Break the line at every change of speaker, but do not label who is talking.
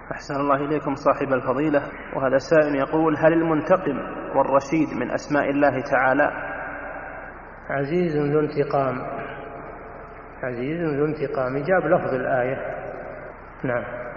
أحسن الله إليكم صاحب الفضيلة. وهذا سائل يقول: هل المنتقم والرشيد من أسماء الله تعالى؟
عزيز ذو انتقام، عزيز ذو انتقام، جاب لفظ الآية. نعم.